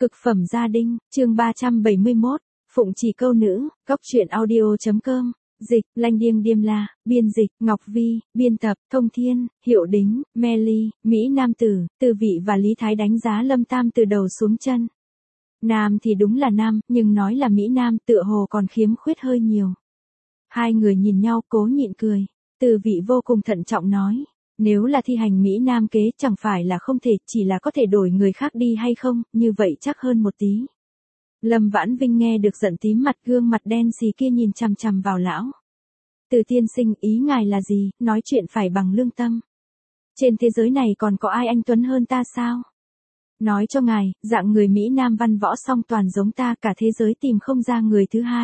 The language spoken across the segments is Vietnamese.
Cực phẩm gia đình, chương 371, Phụng Chỉ Câu Nữ, Cóc Truyện Audio.com, dịch, Lanh Điêng Điềm La, biên dịch, Ngọc Vi, biên tập, Thông Thiên, Hiệu Đính, Melly, Mỹ Nam Tử, Từ Vị và Lý Thái đánh giá Lâm Tam từ đầu xuống chân. Nam thì đúng là nam, nhưng nói là Mỹ Nam tựa hồ còn khiếm khuyết hơi nhiều. Hai người nhìn nhau cố nhịn cười, Từ Vị vô cùng thận trọng nói. Nếu là thi hành Mỹ Nam kế chẳng phải là không thể, chỉ là có thể đổi người khác đi hay không, như vậy chắc hơn một tí. Lâm Vãn Vinh nghe được giận tím mặt, gương mặt đen xì kia nhìn chằm chằm vào lão. Từ tiên sinh, ý ngài là gì, nói chuyện phải bằng lương tâm. Trên thế giới này còn có ai anh tuấn hơn ta sao? Nói cho ngài, dạng người Mỹ Nam văn võ song toàn giống ta, cả thế giới tìm không ra người thứ hai.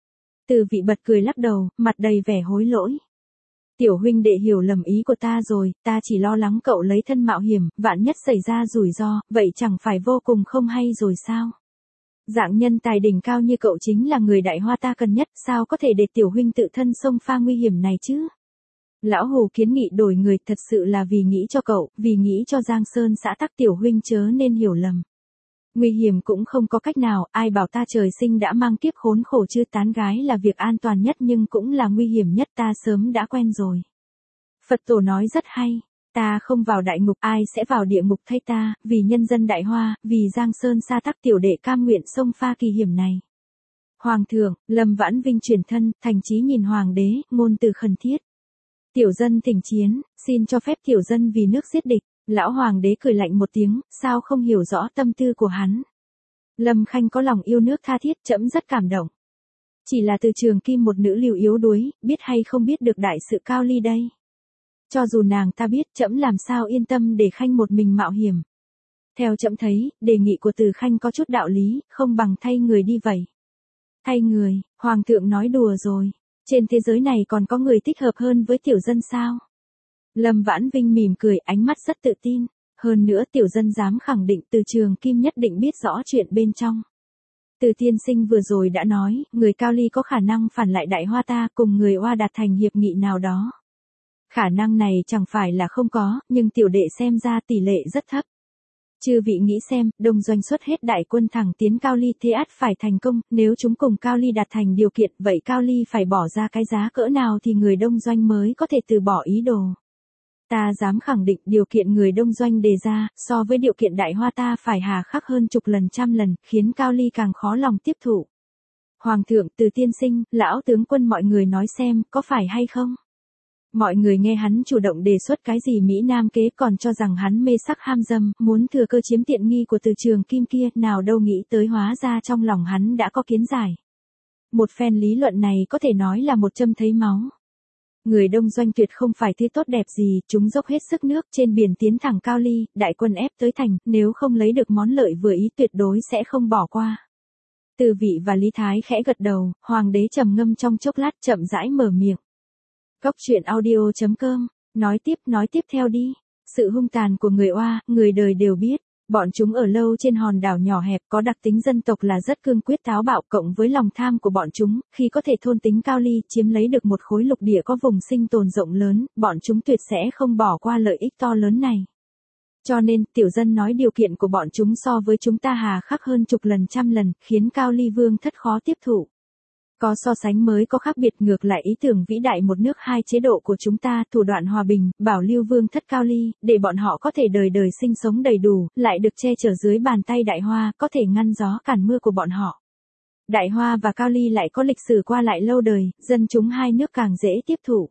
Từ Vị bật cười lắc đầu, mặt đầy vẻ hối lỗi. Tiểu huynh đệ hiểu lầm ý của ta rồi, ta chỉ lo lắng cậu lấy thân mạo hiểm, vạn nhất xảy ra rủi ro, vậy chẳng phải vô cùng không hay rồi sao? Dạng nhân tài đỉnh cao như cậu chính là người Đại Hoa ta cần nhất, sao có thể để tiểu huynh tự thân xông pha nguy hiểm này chứ? Lão Hồ kiến nghị đổi người thật sự là vì nghĩ cho cậu, vì nghĩ cho Giang Sơn xã tắc, tiểu huynh chớ nên hiểu lầm. Nguy hiểm cũng không có cách nào, ai bảo ta trời sinh đã mang kiếp khốn khổ chứ, tán gái là việc an toàn nhất nhưng cũng là nguy hiểm nhất, ta sớm đã quen rồi. Phật tổ nói rất hay, ta không vào đại ngục, ai sẽ vào địa ngục thay ta, vì nhân dân Đại Hoa, vì Giang Sơn sa tắc, tiểu đệ cam nguyện xông pha kỳ hiểm này. Hoàng thượng, Lâm Vãn Vinh chuyển thân, thành chí nhìn hoàng đế, ngôn từ khẩn thiết. Tiểu dân thỉnh chiến, xin cho phép tiểu dân vì nước giết địch. Lão hoàng đế cười lạnh một tiếng, sao không hiểu rõ tâm tư của hắn. Lâm Khanh có lòng yêu nước tha thiết, trẫm rất cảm động. Chỉ là từ Trường Kim một nữ lưu yếu đuối, biết hay không biết được đại sự Cao Ly đây. Cho dù nàng ta biết, trẫm làm sao yên tâm để Khanh một mình mạo hiểm. Theo trẫm thấy, đề nghị của Từ Khanh có chút đạo lý, không bằng thay người đi vậy. Thay người, hoàng thượng nói đùa rồi. Trên thế giới này còn có người thích hợp hơn với tiểu dân sao? Lâm Vãn Vinh mỉm cười, ánh mắt rất tự tin. Hơn nữa tiểu dân dám khẳng định Từ Trường Kim nhất định biết rõ chuyện bên trong. Từ tiên sinh vừa rồi đã nói, người Cao Ly có khả năng phản lại Đại Hoa ta, cùng người Oa đạt thành hiệp nghị nào đó. Khả năng này chẳng phải là không có, nhưng tiểu đệ xem ra tỷ lệ rất thấp. Chư vị nghĩ xem, Đông Doanh xuất hết đại quân thẳng tiến Cao Ly, thế ắt phải thành công, nếu chúng cùng Cao Ly đạt thành điều kiện, vậy Cao Ly phải bỏ ra cái giá cỡ nào thì người Đông Doanh mới có thể từ bỏ ý đồ. Ta dám khẳng định điều kiện người Đông Doanh đề ra, so với điều kiện Đại Hoa ta phải hà khắc hơn chục lần trăm lần, khiến Cao Ly càng khó lòng tiếp thụ. Hoàng thượng, Từ tiên sinh, lão tướng quân mọi người nói xem, có phải hay không? Mọi người nghe hắn chủ động đề xuất cái gì Mỹ Nam kế, còn cho rằng hắn mê sắc ham dâm, muốn thừa cơ chiếm tiện nghi của Từ Trường Kim kia, nào đâu nghĩ tới hóa ra trong lòng hắn đã có kiến giải. Một phen lý luận này có thể nói là một châm thấy máu. Người Đông Doanh tuyệt không phải thứ tốt đẹp gì, chúng dốc hết sức nước trên biển tiến thẳng Cao Ly, đại quân ép tới thành, nếu không lấy được món lợi vừa ý tuyệt đối sẽ không bỏ qua. Từ Vị và Lý Thái khẽ gật đầu, hoàng đế trầm ngâm trong chốc lát chậm rãi mở miệng. Cóc Truyện Audio.com, nói tiếp theo đi. Sự hung tàn của người Oa, người đời đều biết. Bọn chúng ở lâu trên hòn đảo nhỏ hẹp, có đặc tính dân tộc là rất cương quyết táo bạo, cộng với lòng tham của bọn chúng, khi có thể thôn tính Cao Ly, chiếm lấy được một khối lục địa có vùng sinh tồn rộng lớn, bọn chúng tuyệt sẽ không bỏ qua lợi ích to lớn này. Cho nên, tiểu dân nói điều kiện của bọn chúng so với chúng ta hà khắc hơn chục lần trăm lần, khiến Cao Ly vương thất khó tiếp thụ. Có so sánh mới có khác biệt, ngược lại ý tưởng vĩ đại một nước hai chế độ của chúng ta, thủ đoạn hòa bình, bảo lưu vương thất Cao Ly, để bọn họ có thể đời đời sinh sống đầy đủ, lại được che chở dưới bàn tay Đại Hoa, có thể ngăn gió cản mưa của bọn họ. Đại Hoa và Cao Ly lại có lịch sử qua lại lâu đời, dân chúng hai nước càng dễ tiếp thụ.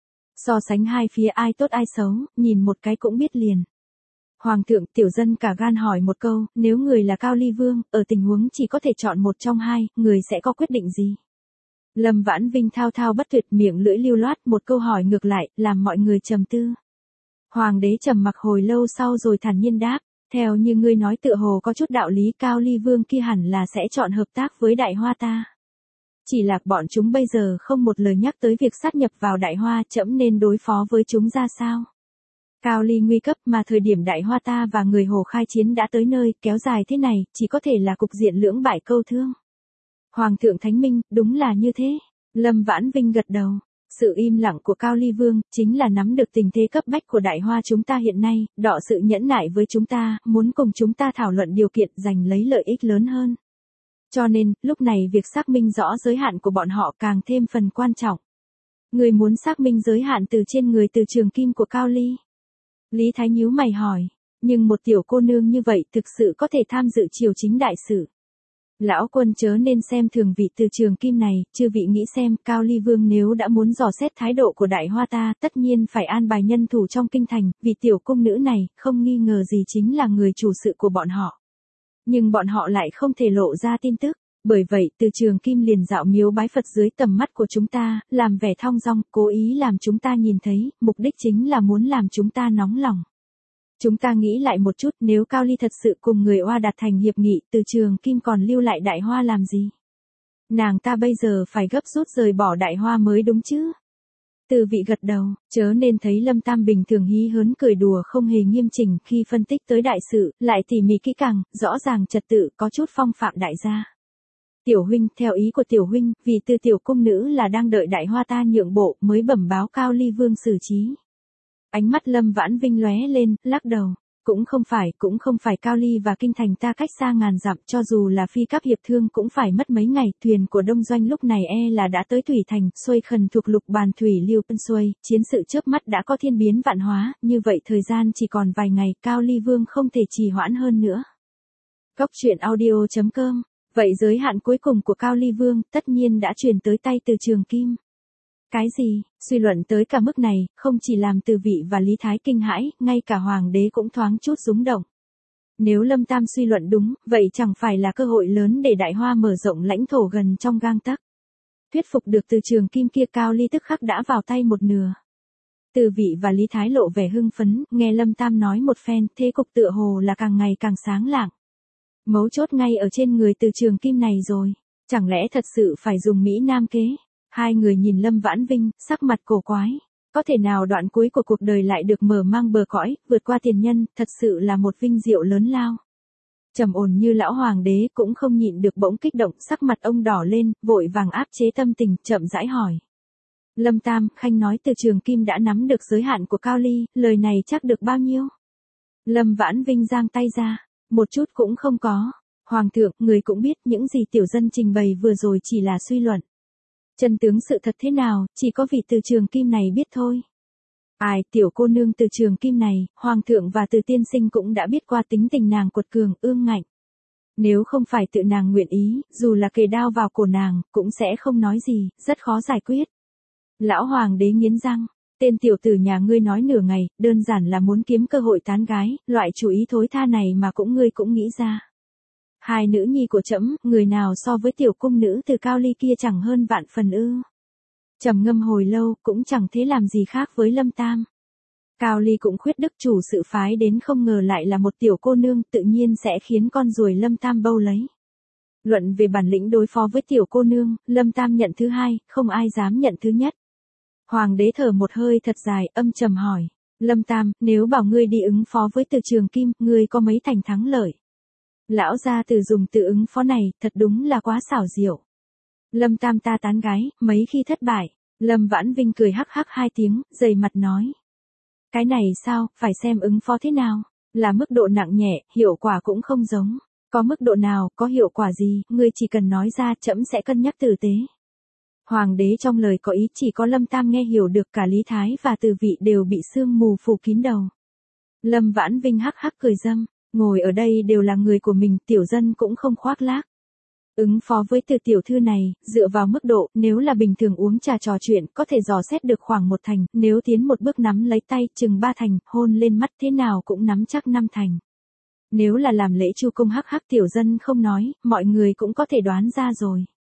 So sánh hai phía ai tốt ai xấu, nhìn một cái cũng biết liền. Hoàng thượng, tiểu dân cả gan hỏi một câu, nếu người là Cao Ly vương, ở tình huống chỉ có thể chọn một trong hai, người sẽ có quyết định gì? Lâm Vãn Vinh thao thao bất tuyệt, miệng lưỡi lưu loát, một câu hỏi ngược lại, làm mọi người trầm tư. Hoàng đế trầm mặc hồi lâu sau rồi thản nhiên đáp, theo như ngươi nói tựa hồ có chút đạo lý, Cao Ly vương kia hẳn là sẽ chọn hợp tác với Đại Hoa ta. Chỉ là bọn chúng bây giờ không một lời nhắc tới việc sát nhập vào Đại Hoa, trẫm nên đối phó với chúng ra sao? Cao Ly nguy cấp mà thời điểm Đại Hoa ta và người Hồ khai chiến đã tới nơi, kéo dài thế này, chỉ có thể là cục diện lưỡng bại câu thương. Hoàng thượng thánh minh, đúng là như thế. Lâm Vãn Vinh gật đầu. Sự im lặng của Cao Ly Vương, chính là nắm được tình thế cấp bách của Đại Hoa chúng ta hiện nay, đọ sự nhẫn nại với chúng ta, muốn cùng chúng ta thảo luận điều kiện giành lấy lợi ích lớn hơn. Cho nên, lúc này việc xác minh rõ giới hạn của bọn họ càng thêm phần quan trọng. Người muốn xác minh giới hạn từ trên người Từ Trường Kim của Cao Ly. Lý Thái nhíu mày hỏi, nhưng một tiểu cô nương như vậy thực sự có thể tham dự triều chính đại sự. Lão quân chớ nên xem thường vị Từ Trường Kim này, chư vị nghĩ xem, Cao Ly Vương nếu đã muốn dò xét thái độ của Đại Hoa ta, tất nhiên phải an bài nhân thủ trong kinh thành, vì tiểu cung nữ này, không nghi ngờ gì chính là người chủ sự của bọn họ. Nhưng bọn họ lại không thể lộ ra tin tức, bởi vậy Từ Trường Kim liền dạo miếu bái Phật dưới tầm mắt của chúng ta, làm vẻ thong dong, cố ý làm chúng ta nhìn thấy, mục đích chính là muốn làm chúng ta nóng lòng. Chúng ta nghĩ lại một chút, nếu Cao Ly thật sự cùng người Oa đạt thành hiệp nghị, Từ Trường Kim còn lưu lại Đại Hoa làm gì? Nàng ta bây giờ phải gấp rút rời bỏ Đại Hoa mới đúng chứ? Từ vị gật đầu, chớ nên thấy Lâm Tam bình thường hí hớn cười đùa không hề nghiêm chỉnh khi phân tích tới đại sự, lại tỉ mỉ kỹ càng, rõ ràng trật tự, có chút phong phạm đại gia. Tiểu huynh, theo ý của tiểu huynh, vì Từ tiểu cung nữ là đang đợi Đại Hoa ta nhượng bộ mới bẩm báo Cao Ly Vương xử trí. Ánh mắt Lâm Vãn Vinh lóe lên, lắc đầu. Cũng không phải Cao Ly và kinh thành ta cách xa ngàn dặm, cho dù là phi cấp hiệp thương cũng phải mất mấy ngày, thuyền của Đông Doanh lúc này là đã tới Thủy Thành, xuôi khần thuộc lục bàn thủy lưu Tân xuôi, chiến sự chớp mắt đã có thiên biến vạn hóa, như vậy thời gian chỉ còn vài ngày, Cao Ly Vương không thể trì hoãn hơn nữa. Cốc truyện audio.com. Vậy giới hạn cuối cùng của Cao Ly Vương, tất nhiên đã truyền tới tay Từ Trường Kim. Cái gì, suy luận tới cả mức này, không chỉ làm Từ vị và Lý Thái kinh hãi, ngay cả Hoàng đế cũng thoáng chút rúng động. Nếu Lâm Tam suy luận đúng, vậy chẳng phải là cơ hội lớn để Đại Hoa mở rộng lãnh thổ gần trong gang tấc. Thuyết phục được Từ Trường Kim kia, Cao Ly tức khắc đã vào tay một nửa. Từ vị và Lý Thái lộ vẻ hưng phấn, nghe Lâm Tam nói một phen, thế cục tựa hồ là càng ngày càng sáng lạng. Mấu chốt ngay ở trên người Từ Trường Kim này rồi, chẳng lẽ thật sự phải dùng Mỹ Nam kế? Hai người nhìn Lâm Vãn Vinh, sắc mặt cổ quái. Có thể nào đoạn cuối của cuộc đời lại được mở mang bờ cõi, vượt qua tiền nhân, thật sự là một vinh diệu lớn lao. Trầm ổn như lão hoàng đế cũng không nhịn được bỗng kích động, sắc mặt ông đỏ lên, vội vàng áp chế tâm tình, chậm rãi hỏi. Lâm Tam, khanh nói Từ Trường Kim đã nắm được giới hạn của Cao Ly, lời này chắc được bao nhiêu? Lâm Vãn Vinh giang tay ra, một chút cũng không có. Hoàng thượng, người cũng biết những gì tiểu dân trình bày vừa rồi chỉ là suy luận. Chân tướng sự thật thế nào, chỉ có vị Từ Trường Kim này biết thôi. Ai, tiểu cô nương Từ Trường Kim này, Hoàng thượng và Từ tiên sinh cũng đã biết qua tính tình nàng cuột cường, ương ngạnh. Nếu không phải tự nàng nguyện ý, dù là kề đao vào cổ nàng, cũng sẽ không nói gì, rất khó giải quyết. Lão Hoàng đế nghiến răng, tên tiểu tử nhà ngươi nói nửa ngày, đơn giản là muốn kiếm cơ hội tán gái, loại chủ ý thối tha này mà ngươi cũng nghĩ ra. Hai nữ nhi của trẫm, người nào so với tiểu cung nữ Từ Cao Ly kia chẳng hơn vạn phần ư? Trầm ngâm hồi lâu, cũng chẳng thế làm gì khác với Lâm Tam. Cao Ly cũng khuyết đức chủ sự phái đến, không ngờ lại là một tiểu cô nương, tự nhiên sẽ khiến con ruồi Lâm Tam bâu lấy. Luận về bản lĩnh đối phó với tiểu cô nương, Lâm Tam nhận thứ hai, không ai dám nhận thứ nhất. Hoàng đế thở một hơi thật dài, âm trầm hỏi. Lâm Tam, nếu bảo ngươi đi ứng phó với Từ Trường Kim, ngươi có mấy thành thắng lợi? Lão gia tử dùng từ ứng phó này, thật đúng là quá xảo diệu. Lâm Tam ta tán gái, mấy khi thất bại. Lâm Vãn Vinh cười hắc hắc hai tiếng, dày mặt nói. Cái này sao, phải xem ứng phó thế nào, là mức độ nặng nhẹ, hiệu quả cũng không giống. Có mức độ nào, có hiệu quả gì, ngươi chỉ cần nói ra, trẫm sẽ cân nhắc tử tế. Hoàng đế trong lời có ý, chỉ có Lâm Tam nghe hiểu được, cả Lý Thái và Từ vị đều bị sương mù phủ kín đầu. Lâm Vãn Vinh hắc hắc cười dâm. Ngồi ở đây đều là người của mình, tiểu dân cũng không khoác lác. Ứng phó với Từ tiểu thư này, dựa vào mức độ, nếu là bình thường uống trà trò chuyện, có thể dò xét được khoảng 1 thành, nếu tiến một bước nắm lấy tay, chừng 3 thành, hôn lên mắt thế nào cũng nắm chắc 5 thành. Nếu là làm lễ chu công hắc hắc tiểu dân không nói, mọi người cũng có thể đoán ra rồi.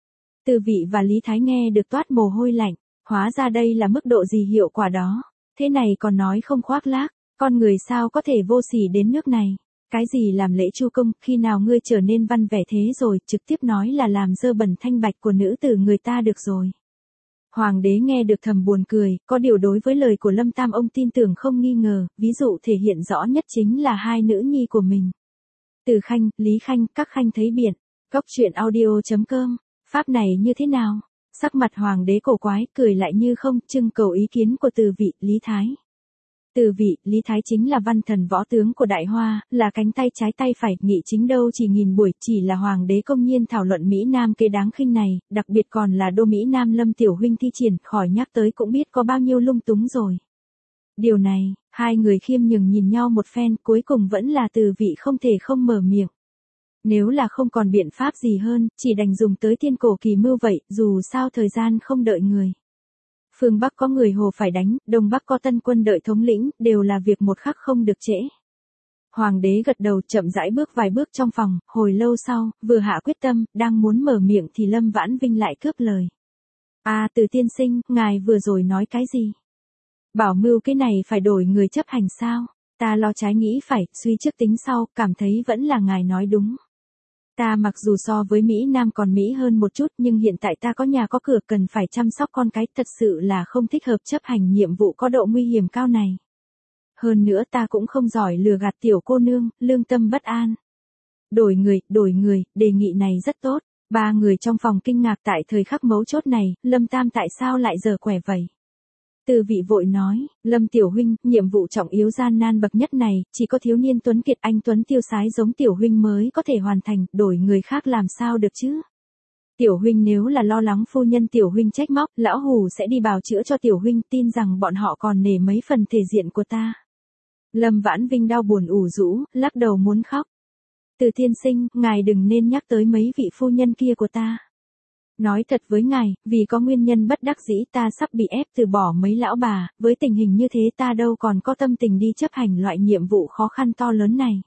Từ vị và Lý Thái nghe được toát mồ hôi lạnh, hóa ra đây là mức độ gì hiệu quả đó. Thế này còn nói không khoác lác, con người sao có thể vô sỉ đến nước này. Cái gì làm lễ chu công, khi nào ngươi trở nên văn vẻ thế rồi, trực tiếp nói là làm dơ bẩn thanh bạch của nữ tử người ta được rồi. Hoàng đế nghe được thầm buồn cười, có điều đối với lời của Lâm Tam ông tin tưởng không nghi ngờ, ví dụ thể hiện rõ nhất chính là hai nữ nhi của mình. Từ Khanh, Lý Khanh, các khanh thấy biện. Cốc truyện audio.com, pháp này như thế nào? Sắc mặt hoàng đế cổ quái, cười lại như không, trưng cầu ý kiến của từ vị, Lý Thái. Từ vị, Lý Thái chính là văn thần võ tướng của Đại Hoa, là cánh tay trái tay phải, nghị chính đâu chỉ nghìn buổi, chỉ là hoàng đế công nhiên thảo luận Mỹ Nam kế đáng khinh này, đặc biệt còn là đô Mỹ Nam Lâm tiểu huynh thi triển, khỏi nhắc tới cũng biết có bao nhiêu lung túng rồi. Điều này, hai người khiêm nhường nhìn nhau một phen, cuối cùng vẫn là từ vị không thể không mở miệng. Nếu là không còn biện pháp gì hơn, chỉ đành dùng tới tiên cổ kỳ mưu vậy, dù sao thời gian không đợi người. Phương Bắc có người Hồ phải đánh, Đông Bắc có tân quân đợi thống lĩnh, đều là việc một khắc không được trễ. Hoàng đế gật đầu chậm rãi bước vài bước trong phòng, hồi lâu sau, vừa hạ quyết tâm, đang muốn mở miệng thì Lâm Vãn Vinh lại cướp lời. Từ tiên sinh, ngài vừa rồi nói cái gì? Bảo mưu cái này phải đổi người chấp hành sao? Ta lo trái nghĩ phải, suy trước tính sau, cảm thấy vẫn là ngài nói đúng. Ta mặc dù so với Mỹ Nam còn Mỹ hơn một chút nhưng hiện tại ta có nhà có cửa cần phải chăm sóc con cái, thật sự là không thích hợp chấp hành nhiệm vụ có độ nguy hiểm cao này. Hơn nữa ta cũng không giỏi lừa gạt tiểu cô nương, lương tâm bất an. Đổi người, đề nghị này rất tốt. Ba người trong phòng kinh ngạc tại thời khắc mấu chốt này, Lâm Tam tại sao lại giở quẻ vậy? Từ vị vội nói, Lâm tiểu huynh, nhiệm vụ trọng yếu gian nan bậc nhất này, chỉ có thiếu niên tuấn kiệt anh tuấn tiêu sái giống tiểu huynh mới có thể hoàn thành, đổi người khác làm sao được chứ? Tiểu huynh nếu là lo lắng phu nhân tiểu huynh trách móc, lão hù sẽ đi bào chữa cho tiểu huynh, tin rằng bọn họ còn nể mấy phần thể diện của ta. Lâm Vãn Vinh đau buồn ủ rũ, lắc đầu muốn khóc. Từ tiên sinh, ngài đừng nên nhắc tới mấy vị phu nhân kia của ta. Nói thật với ngài, vì có nguyên nhân bất đắc dĩ ta sắp bị ép từ bỏ mấy lão bà, với tình hình như thế ta đâu còn có tâm tình đi chấp hành loại nhiệm vụ khó khăn to lớn này.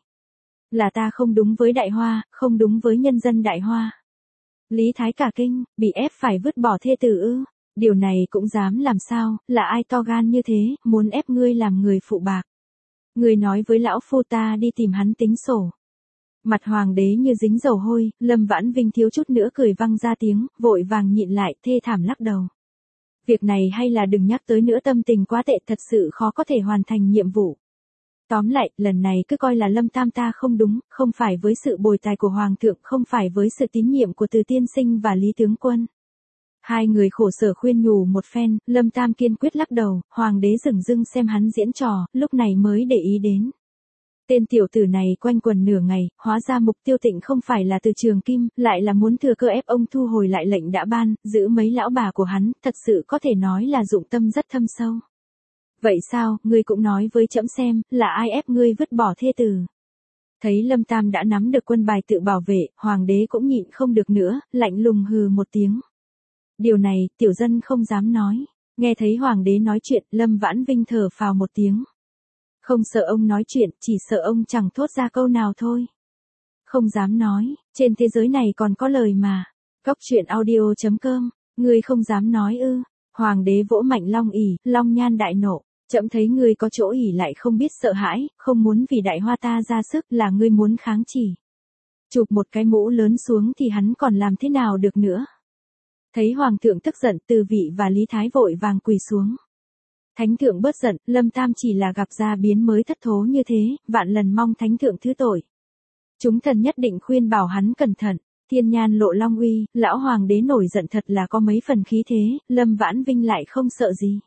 Là ta không đúng với Đại Hoa, không đúng với nhân dân Đại Hoa. Lý Thái cả kinh, bị ép phải vứt bỏ thê tử ư? Điều này cũng dám làm sao, là ai to gan như thế, muốn ép ngươi làm người phụ bạc. Ngươi nói với lão phu ta đi tìm hắn tính sổ. Mặt hoàng đế như dính dầu hôi, Lâm Vãn Vinh thiếu chút nữa cười văng ra tiếng, vội vàng nhịn lại, thê thảm lắc đầu. Việc này hay là đừng nhắc tới nữa, tâm tình quá tệ, thật sự khó có thể hoàn thành nhiệm vụ. Tóm lại, lần này cứ coi là Lâm Tam ta không đúng, không phải với sự bồi tài của Hoàng thượng, không phải với sự tín nhiệm của Từ tiên sinh và Lý tướng quân. Hai người khổ sở khuyên nhủ một phen, Lâm Tam kiên quyết lắc đầu, hoàng đế dửng dưng xem hắn diễn trò, lúc này mới để ý đến. Tên tiểu tử này quanh quần nửa ngày, hóa ra mục tiêu tịnh không phải là Từ Trường Kim, lại là muốn thừa cơ ép ông thu hồi lại lệnh đã ban, giữ mấy lão bà của hắn, thật sự có thể nói là dụng tâm rất thâm sâu. Vậy sao, ngươi cũng nói với trẫm xem, là ai ép ngươi vứt bỏ thê tử? Thấy Lâm Tam đã nắm được quân bài tự bảo vệ, hoàng đế cũng nhịn không được nữa, lạnh lùng hừ một tiếng. Điều này, tiểu dân không dám nói. Nghe thấy hoàng đế nói chuyện, Lâm Vãn Vinh thở phào một tiếng. Không sợ ông nói chuyện, chỉ sợ ông chẳng thốt ra câu nào thôi. Không dám nói, trên thế giới này còn có lời mà. Cóc truyện audio.com, ngươi không dám nói ư? Hoàng đế vỗ mạnh long ỷ, Long Nhan đại nộ. Trẫm thấy ngươi có chỗ ỷ lại không biết sợ hãi, không muốn vì Đại Hoa ta ra sức, là ngươi muốn kháng chỉ. Chụp một cái mũ lớn xuống thì hắn còn làm thế nào được nữa? Thấy hoàng thượng tức giận, Từ vị và Lý Thái vội vàng quỳ xuống. Thánh thượng bớt giận, Lâm Tam chỉ là gặp gia biến mới thất thố như thế, vạn lần mong thánh thượng thứ tội. Chúng thần nhất định khuyên bảo hắn cẩn thận. Thiên nhan lộ long uy, lão hoàng đế nổi giận thật là có mấy phần khí thế, Lâm Vãn Vinh lại không sợ gì.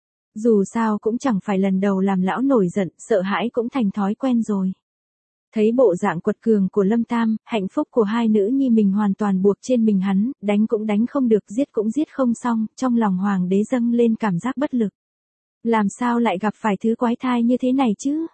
Dù sao cũng chẳng phải lần đầu làm lão nổi giận, sợ hãi cũng thành thói quen rồi. Thấy bộ dạng quật cường của Lâm Tam, hạnh phúc của hai nữ nhi mình hoàn toàn buộc trên mình hắn, đánh cũng đánh không được, giết cũng giết không xong, trong lòng hoàng đế dâng lên cảm giác bất lực. Làm sao lại gặp phải thứ quái thai như thế này chứ?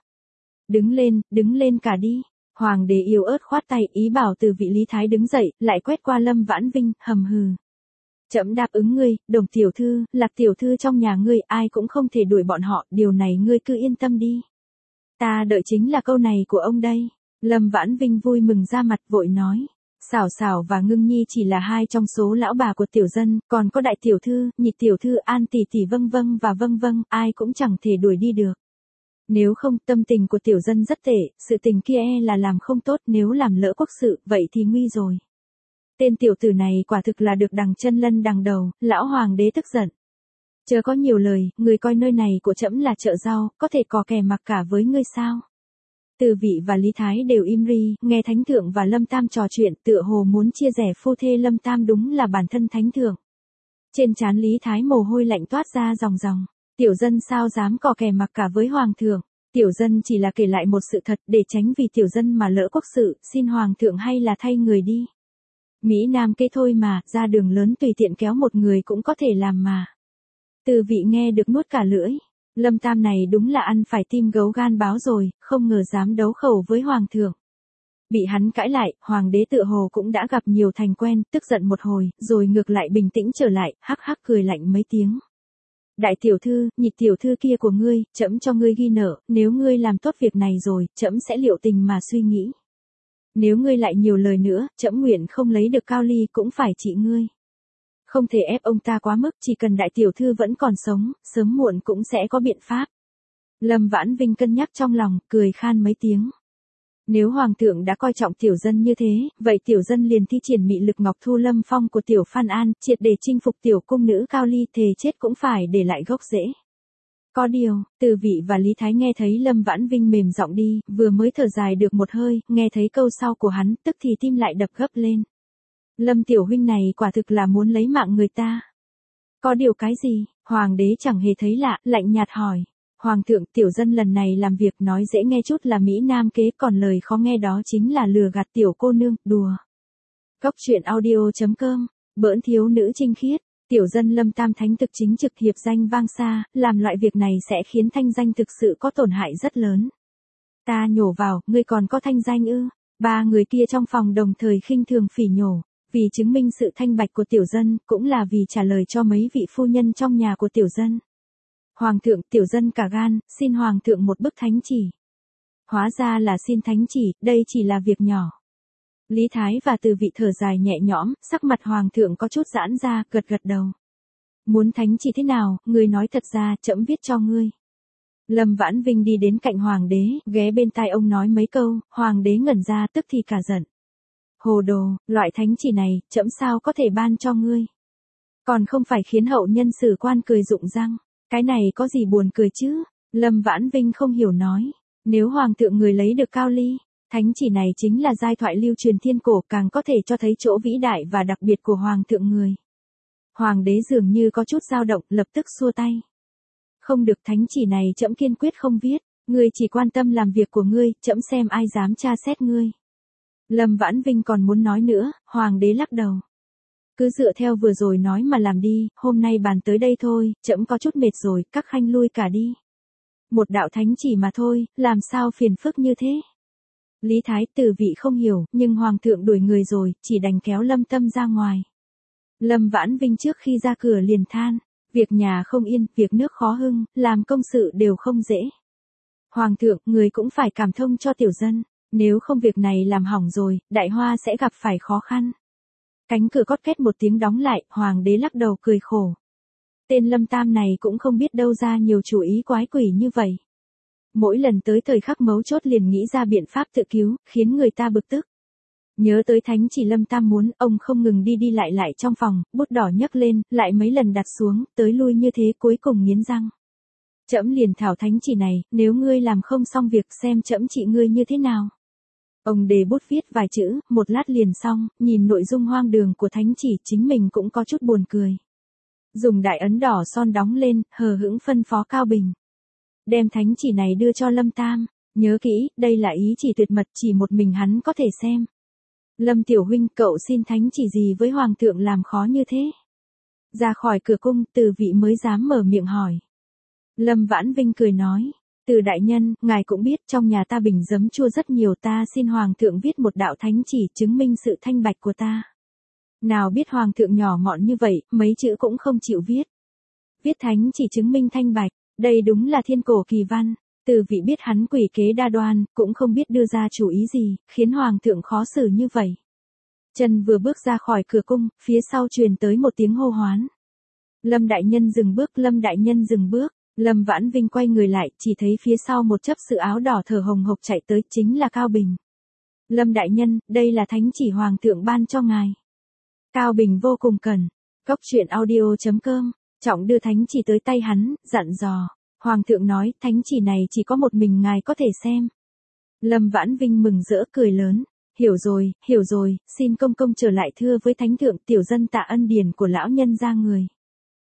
Đứng lên cả đi. Hoàng đế yếu ớt khoát tay, ý bảo Từ vị Lý Thái đứng dậy, lại quét qua Lâm Vãn Vinh, hầm hừ. Trẫm đáp ứng ngươi, Đồng tiểu thư, Lạc tiểu thư trong nhà ngươi, ai cũng không thể đuổi bọn họ, điều này ngươi cứ yên tâm đi. Ta đợi chính là câu này của ông đây. Lâm Vãn Vinh vui mừng ra mặt vội nói. Xảo Xảo và Ngưng Nhi chỉ là hai trong số lão bà của tiểu dân, còn có đại tiểu thư, nhị tiểu thư, An tỷ tỷ vâng vâng, ai cũng chẳng thể đuổi đi được. Nếu không, tâm tình của tiểu dân rất tệ, sự tình kia là làm không tốt, nếu làm lỡ quốc sự, vậy thì nguy rồi. Tên tiểu tử này quả thực là được đằng chân lân đằng đầu, lão hoàng đế tức giận. Chớ có nhiều lời, người coi nơi này của trẫm là chợ rau, có thể có kẻ mặc cả với ngươi sao? Từ vị và Lý Thái đều im ri, nghe thánh thượng và Lâm Tam trò chuyện, tựa hồ muốn chia rẽ phu thê. Lâm Tam đúng là bản thân thánh thượng. Trên trán Lý Thái mồ hôi lạnh toát ra ròng ròng. Tiểu dân sao dám cò kè mặc cả với hoàng thượng. Tiểu dân chỉ là kể lại một sự thật để tránh vì tiểu dân mà lỡ quốc sự, xin hoàng thượng hay là thay người đi. Mỹ Nam kế thôi mà, ra đường lớn tùy tiện kéo một người cũng có thể làm mà. Từ vị nghe được nuốt cả lưỡi. Lâm Tam này đúng là ăn phải tim gấu gan báo rồi, không ngờ dám đấu khẩu với hoàng thượng. Bị hắn cãi lại, hoàng đế tựa hồ cũng đã gặp nhiều thành quen, tức giận một hồi, rồi ngược lại bình tĩnh trở lại, hắc hắc cười lạnh mấy tiếng. Đại tiểu thư, nhị tiểu thư kia của ngươi, trẫm cho ngươi ghi nợ, nếu ngươi làm tốt việc này rồi, trẫm sẽ liệu tình mà suy nghĩ. Nếu ngươi lại nhiều lời nữa, trẫm nguyện không lấy được Cao Ly cũng phải trị ngươi. Không thể ép ông ta quá mức, chỉ cần đại tiểu thư vẫn còn sống, sớm muộn cũng sẽ có biện pháp. Lâm Vãn Vinh cân nhắc trong lòng, cười khan mấy tiếng. Nếu hoàng thượng đã coi trọng tiểu dân như thế, vậy tiểu dân liền thi triển mị lực Ngọc Thu Lâm Phong của tiểu Phan An, triệt để chinh phục tiểu cung nữ Cao Ly, thề chết cũng phải để lại gốc rễ. Có điều, Từ Vị và Lý Thái nghe thấy Lâm Vãn Vinh mềm giọng đi, vừa mới thở dài được một hơi, nghe thấy câu sau của hắn, tức thì tim lại đập gấp lên. Lâm tiểu huynh này quả thực là muốn lấy mạng người ta. Có điều cái gì? Hoàng đế chẳng hề thấy lạ, lạnh nhạt hỏi. Hoàng thượng, tiểu dân lần này làm việc nói dễ nghe chút là Mỹ Nam kế, còn lời khó nghe đó chính là lừa gạt tiểu cô nương, đùa. Cốc truyện audio.com, bỡn thiếu nữ trinh khiết, tiểu dân Lâm Tam thánh thực chính trực hiệp danh vang xa, làm loại việc này sẽ khiến thanh danh thực sự có tổn hại rất lớn. Ta nhổ vào, ngươi còn có thanh danh ư? Ba người kia trong phòng đồng thời khinh thường phỉ nhổ, vì chứng minh sự thanh bạch của tiểu dân, cũng là vì trả lời cho mấy vị phu nhân trong nhà của tiểu dân. Hoàng thượng, tiểu dân cả gan, xin hoàng thượng một bức thánh chỉ. Hóa ra là xin thánh chỉ, đây chỉ là việc nhỏ. Lý Thái và Từ Vị thở dài nhẹ nhõm, sắc mặt hoàng thượng có chút giãn ra, gật gật đầu. Muốn thánh chỉ thế nào, ngươi nói thật ra, trẫm viết cho ngươi. Lâm Vãn Vinh đi đến cạnh hoàng đế, ghé bên tai ông nói mấy câu, hoàng đế ngẩn ra tức thì cả giận. Hồ đồ, loại thánh chỉ này, trẫm sao có thể ban cho ngươi. Còn không phải khiến hậu nhân sử quan cười rụng răng. Cái này có gì buồn cười chứ? Lâm Vãn Vinh không hiểu nói. Nếu hoàng thượng người lấy được Cao Ly, thánh chỉ này chính là giai thoại lưu truyền thiên cổ, càng có thể cho thấy chỗ vĩ đại và đặc biệt của hoàng thượng người. Hoàng đế dường như có chút dao động, lập tức xua tay. Không được, thánh chỉ này trẫm kiên quyết không viết, ngươi chỉ quan tâm làm việc của ngươi, trẫm xem ai dám tra xét ngươi. Lâm Vãn Vinh còn muốn nói nữa, hoàng đế lắc đầu. Cứ dựa theo vừa rồi nói mà làm đi, hôm nay bàn tới đây thôi, trẫm có chút mệt rồi, các khanh lui cả đi. Một đạo thánh chỉ mà thôi, làm sao phiền phức như thế? Lý Thái, Từ Vị không hiểu, nhưng hoàng thượng đuổi người rồi, chỉ đành kéo Lâm Tâm ra ngoài. Lâm Vãn Vinh trước khi ra cửa liền than, việc nhà không yên, việc nước khó hưng, làm công sự đều không dễ. Hoàng thượng, người cũng phải cảm thông cho tiểu dân, nếu không việc này làm hỏng rồi, đại hoa sẽ gặp phải khó khăn. Cánh cửa cót két một tiếng đóng lại, hoàng đế lắc đầu cười khổ. Tên Lâm Tam này cũng không biết đâu ra nhiều chủ ý quái quỷ như vậy. Mỗi lần tới thời khắc mấu chốt liền nghĩ ra biện pháp tự cứu, khiến người ta bực tức. Nhớ tới thánh chỉ Lâm Tam muốn, ông không ngừng đi đi lại trong phòng, bút đỏ nhấc lên, lại mấy lần đặt xuống, tới lui như thế cuối cùng nghiến răng. Trẫm liền thảo thánh chỉ này, nếu ngươi làm không xong việc xem trẫm trị ngươi như thế nào. Ông đề bút viết vài chữ, một lát liền xong, nhìn nội dung hoang đường của thánh chỉ chính mình cũng có chút buồn cười. Dùng đại ấn đỏ son đóng lên, hờ hững phân phó Cao Bình. Đem thánh chỉ này đưa cho Lâm Tam, nhớ kỹ, đây là ý chỉ tuyệt mật, chỉ một mình hắn có thể xem. Lâm tiểu huynh, cậu xin thánh chỉ gì với hoàng thượng làm khó như thế? Ra khỏi cửa cung, Từ Vị mới dám mở miệng hỏi. Lâm Vãn Vinh cười nói. Từ đại nhân, ngài cũng biết trong nhà ta bình giấm chua rất nhiều, ta xin hoàng thượng viết một đạo thánh chỉ chứng minh sự thanh bạch của ta. Nào biết hoàng thượng nhỏ mọn như vậy, mấy chữ cũng không chịu viết. Viết thánh chỉ chứng minh thanh bạch, đây đúng là thiên cổ kỳ văn. Từ Vị biết hắn quỷ kế đa đoan, cũng không biết đưa ra chủ ý gì, khiến hoàng thượng khó xử như vậy. Chân vừa bước ra khỏi cửa cung, phía sau truyền tới một tiếng hô hoán. Lâm đại nhân dừng bước, Lâm đại nhân dừng bước. Lâm Vãn Vinh quay người lại, chỉ thấy phía sau một chấp sự áo đỏ thở hồng hộc chạy tới, chính là Cao Bình. Lâm đại nhân, đây là thánh chỉ hoàng thượng ban cho ngài. Cao Bình vô cùng cần. Cốc truyện audio.com, trọng đưa thánh chỉ tới tay hắn, dặn dò. Hoàng thượng nói, thánh chỉ này chỉ có một mình ngài có thể xem. Lâm Vãn Vinh mừng rỡ cười lớn. Hiểu rồi, xin công công trở lại thưa với thánh thượng, tiểu dân tạ ân điển của lão nhân ra người.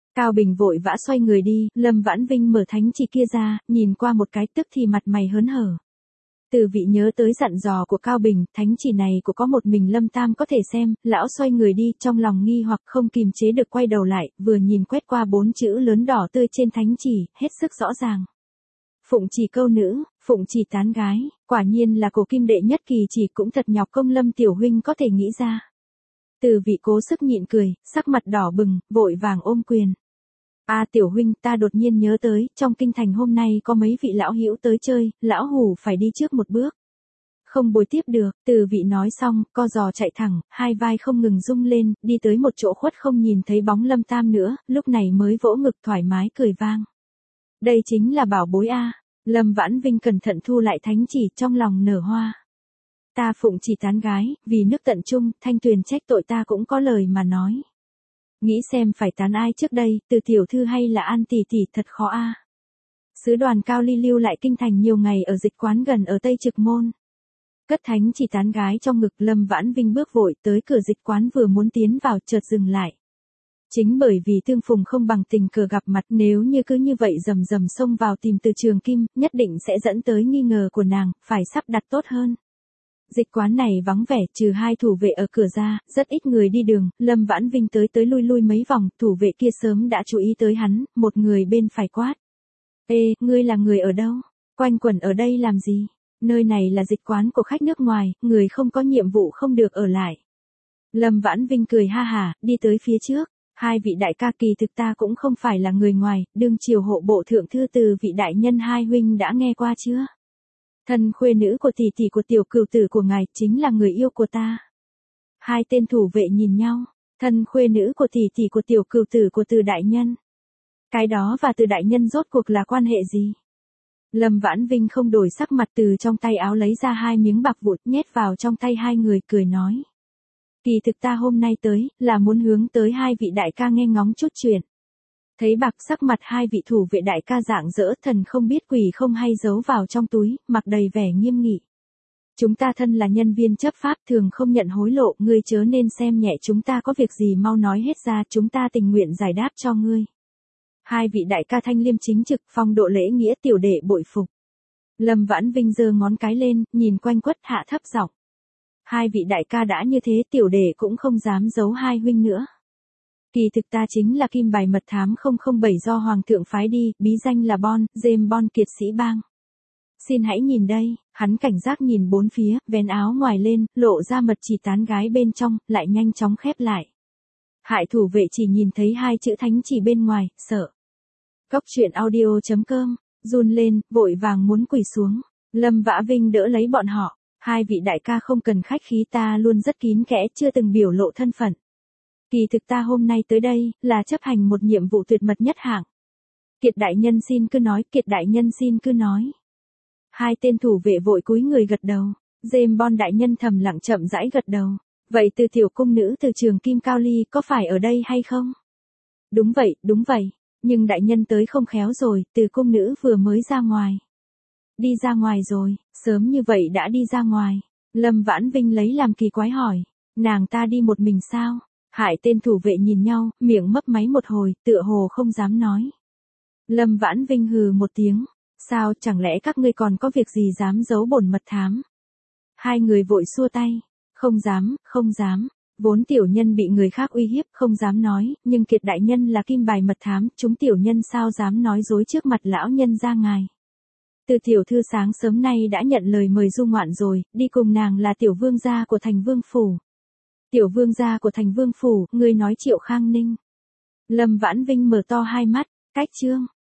Cao Bình vội vã xoay người đi, Lâm Vãn Vinh mở thánh chỉ kia ra, nhìn qua một cái tức thì mặt mày hớn hở. Từ vị nhớ tới dặn dò của Cao Bình, thánh chỉ này của có một mình Lâm Tam có thể xem, lão xoay người đi, trong lòng nghi hoặc không kìm chế được quay đầu lại, vừa nhìn quét qua 4 chữ lớn đỏ tươi trên thánh chỉ, hết sức rõ ràng. Phụng chỉ câu nữ, phụng chỉ tán gái, quả nhiên là cổ kim đệ nhất kỳ chỉ cũng thật nhọc công Lâm tiểu huynh có thể nghĩ ra. Từ vị cố sức nhịn cười, sắc mặt đỏ bừng, vội vàng ôm quyền. Tiểu huynh, ta đột nhiên nhớ tới, trong kinh thành hôm nay có mấy vị lão hữu tới chơi, lão hủ phải đi trước một bước. Không bồi tiếp được, từ vị nói xong, co giò chạy thẳng, hai vai không ngừng rung lên, đi tới một chỗ khuất không nhìn thấy bóng Lâm Tam nữa, lúc này mới vỗ ngực thoải mái cười vang. Đây chính là bảo bối a. Lâm Vãn Vinh cẩn thận thu lại thánh chỉ, trong lòng nở hoa. Ta phụng chỉ tán gái, vì nước tận trung, Thanh Tuyền trách tội ta cũng có lời mà nói. Nghĩ xem phải tán ai trước đây, Từ tiểu thư hay là An tỷ tỷ, thật khó a. Sứ đoàn Cao Ly lưu lại kinh thành nhiều ngày ở dịch quán gần ở Tây Trực Môn. Cất thánh chỉ tán gái trong ngực, Lâm Vãn Vinh bước vội tới cửa dịch quán, vừa muốn tiến vào chợt dừng lại. Chính bởi vì tương phùng không bằng tình cờ gặp mặt, nếu như cứ như vậy rầm rầm xông vào tìm Từ Trường Kim, nhất định sẽ dẫn tới nghi ngờ của nàng, phải sắp đặt tốt hơn. Dịch quán này vắng vẻ, trừ hai thủ vệ ở cửa ra, rất ít người đi đường, Lâm Vãn Vinh tới lui mấy vòng, thủ vệ kia sớm đã chú ý tới hắn, một người bên phải quát. Ê, ngươi là người ở đâu? Quanh quẩn ở đây làm gì? Nơi này là dịch quán của khách nước ngoài, người không có nhiệm vụ không được ở lại. Lâm Vãn Vinh cười ha hả, đi tới phía trước. Hai vị đại ca, kỳ thực ta cũng không phải là người ngoài, đương triều hộ bộ thượng thư Từ vị đại nhân hai huynh đã nghe qua chưa? Thân khuê nữ của tỷ tỷ của tiểu cửu tử của ngài chính là người yêu của ta. Hai tên thủ vệ nhìn nhau, thân khuê nữ của tỷ tỷ của tiểu cửu tử của Từ đại nhân. Cái đó và Từ đại nhân rốt cuộc là quan hệ gì? Lâm Vãn Vinh không đổi sắc mặt, từ trong tay áo lấy ra hai miếng bạc vụn nhét vào trong tay hai người, cười nói. Kỳ thực ta hôm nay tới, là muốn hướng tới hai vị đại ca nghe ngóng chút chuyện. Thấy bạc, sắc mặt hai vị thủ vệ đại ca rạng rỡ, thần không biết quỷ không hay giấu vào trong túi, mặc đầy vẻ nghiêm nghị. Chúng ta thân là nhân viên chấp pháp, thường không nhận hối lộ, ngươi chớ nên xem nhẹ chúng ta, có việc gì mau nói hết ra, chúng ta tình nguyện giải đáp cho ngươi. Hai vị đại ca thanh liêm chính trực, phong độ lễ nghĩa, tiểu đệ bội phục. Lâm Vãn Vinh giơ ngón cái lên, nhìn quanh quất, hạ thấp giọng. Hai vị đại ca đã như thế, tiểu đệ cũng không dám giấu hai huynh nữa. Kỳ thực ta chính là kim bài mật thám 007 do Hoàng thượng phái đi, bí danh là Bond, James Bond kiệt sĩ bang. Xin hãy nhìn đây, hắn cảnh giác nhìn bốn phía, vén áo ngoài lên, lộ ra mật chỉ tán gái bên trong, lại nhanh chóng khép lại. Hại thủ vệ chỉ nhìn thấy hai chữ thánh chỉ bên ngoài, sợ. Cóc truyện audio.com, run lên, vội vàng muốn quỳ xuống. Lâm Vã Vinh đỡ lấy bọn họ. Hai vị đại ca không cần khách khí, ta luôn rất kín kẽ, chưa từng biểu lộ thân phận. Kỳ thực ta hôm nay tới đây, là chấp hành một nhiệm vụ tuyệt mật nhất hạng. Kiệt đại nhân xin cứ nói, Kiệt đại nhân xin cứ nói. Hai tên thủ vệ vội cúi người gật đầu. James Bond đại nhân thầm lặng chậm rãi gật đầu. Vậy Từ tiểu cung nữ Từ Trường Kim Cao Ly có phải ở đây hay không? Đúng vậy. Nhưng đại nhân tới không khéo rồi, Từ cung nữ vừa mới ra ngoài. Đi ra ngoài rồi, sớm như vậy đã đi ra ngoài. Lâm Vãn Vinh lấy làm kỳ quái hỏi. Nàng ta đi một mình sao? Hai tên thủ vệ nhìn nhau, miệng mấp máy một hồi, tựa hồ không dám nói. Lâm Vãn Vinh hừ một tiếng. Sao, chẳng lẽ các ngươi còn có việc gì dám giấu bổn mật thám? Hai người vội xua tay. Không dám. Vốn tiểu nhân bị người khác uy hiếp, không dám nói, nhưng Kiệt đại nhân là kim bài mật thám, chúng tiểu nhân sao dám nói dối trước mặt lão nhân gia ngài. Từ tiểu thư sáng sớm nay đã nhận lời mời du ngoạn rồi, đi cùng nàng là tiểu vương gia của thành vương phủ. Tiểu vương gia của thành vương phủ, ngươi nói Triệu Khang Ninh. Lâm Vãn Vinh mở to hai mắt, cách chương.